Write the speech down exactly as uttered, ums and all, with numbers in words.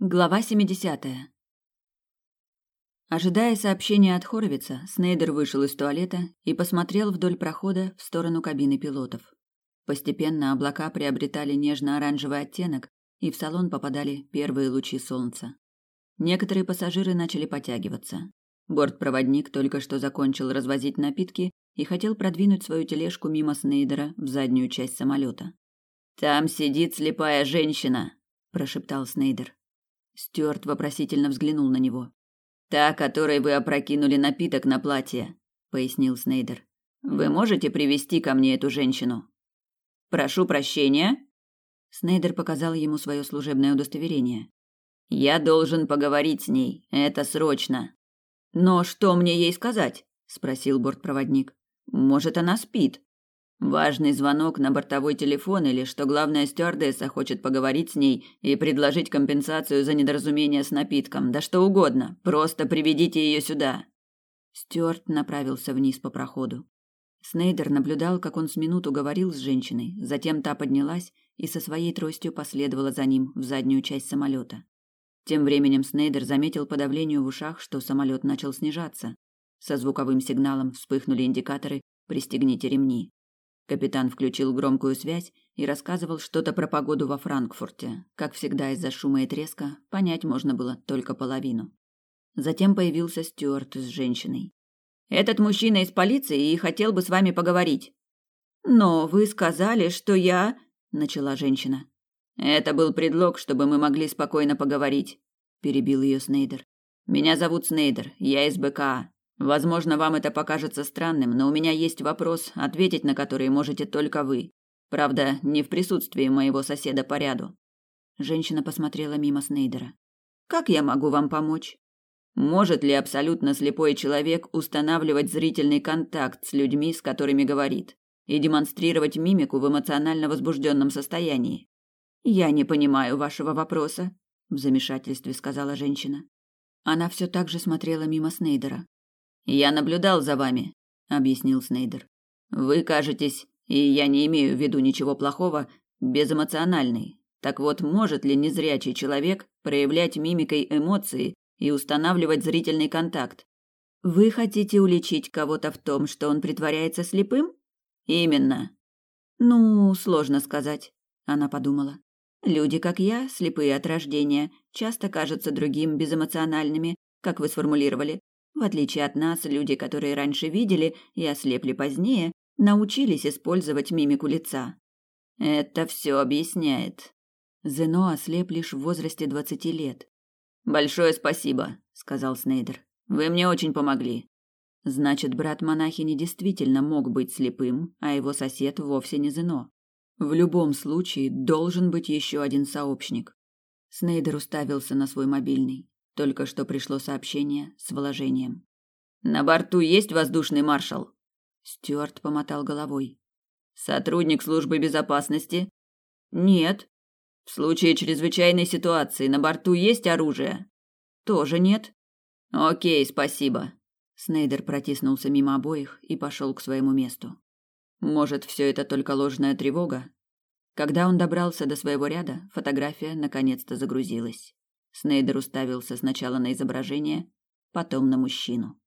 Глава семидесятая. Ожидая сообщения от Хоровица, Снейдер вышел из туалета и посмотрел вдоль прохода в сторону кабины пилотов. Постепенно облака приобретали нежно-оранжевый оттенок, и в салон попадали первые лучи солнца. Некоторые пассажиры начали потягиваться. Бортпроводник только что закончил развозить напитки и хотел продвинуть свою тележку мимо Снейдера в заднюю часть самолета. «Там сидит слепая женщина», – прошептал Снейдер. Стюарт вопросительно взглянул на него. «Та, которой вы опрокинули напиток на платье», — пояснил Снейдер. «Вы можете привести ко мне эту женщину?» «Прошу прощения». Снейдер показал ему свое служебное удостоверение. «Я должен поговорить с ней. Это срочно». «Но что мне ей сказать?» — спросил бортпроводник. «Может, она спит?» Важный звонок на бортовой телефон или что главная стюардесса хочет поговорить с ней и предложить компенсацию за недоразумение с напитком, да что угодно, просто приведите ее сюда. Стюарт направился вниз по проходу. Снейдер наблюдал, как он с минуту говорил с женщиной, затем та поднялась и со своей тростью последовала за ним в заднюю часть самолета. Тем временем Снейдер заметил по давлению в ушах, что самолет начал снижаться. Со звуковым сигналом вспыхнули индикаторы «Пристегните ремни». Капитан включил громкую связь и рассказывал что-то про погоду во Франкфурте. Как всегда, из-за шума и треска понять можно было только половину. Затем появился Стюарт с женщиной. «Этот мужчина из полиции и хотел бы с вами поговорить». «Но вы сказали, что я...» – начала женщина. «Это был предлог, чтобы мы могли спокойно поговорить», – перебил ее Снейдер. «Меня зовут Снейдер, я из БКА. Возможно, вам это покажется странным, но у меня есть вопрос, ответить на который можете только вы. Правда, не в присутствии моего соседа по ряду». Женщина посмотрела мимо Снейдера. «Как я могу вам помочь?» «Может ли абсолютно слепой человек устанавливать зрительный контакт с людьми, с которыми говорит, и демонстрировать мимику в эмоционально возбужденном состоянии?» «Я не понимаю вашего вопроса», – в замешательстве сказала женщина. Она все так же смотрела мимо Снейдера. «Я наблюдал за вами», — объяснил Снейдер. «Вы кажетесь, и я не имею в виду ничего плохого, безэмоциональный. Так вот, может ли незрячий человек проявлять мимикой эмоции и устанавливать зрительный контакт?» «Вы хотите уличить кого-то в том, что он притворяется слепым?» «Именно». «Ну, сложно сказать», — она подумала. «Люди, как я, слепые от рождения, часто кажутся другим безэмоциональными, как вы сформулировали. В отличие от нас, люди, которые раньше видели и ослепли позднее, научились использовать мимику лица». «Это все объясняет». Зено ослеп лишь в возрасте двадцати лет. «Большое спасибо», — сказал Снейдер. «Вы мне очень помогли». Значит, брат монахини действительно мог быть слепым, а его сосед вовсе не Зено. В любом случае, должен быть еще один сообщник. Снейдер уставился на свой мобильный. Только что пришло сообщение с вложением. «На борту есть воздушный маршал?» Стюарт помотал головой. «Сотрудник службы безопасности?» «Нет». «В случае чрезвычайной ситуации на борту есть оружие?» «Тоже нет». «Окей, спасибо». Снейдер протиснулся мимо обоих и пошел к своему месту. Может, все это только ложная тревога? Когда он добрался до своего ряда, фотография наконец-то загрузилась. Снейдер уставился сначала на изображение, потом на мужчину.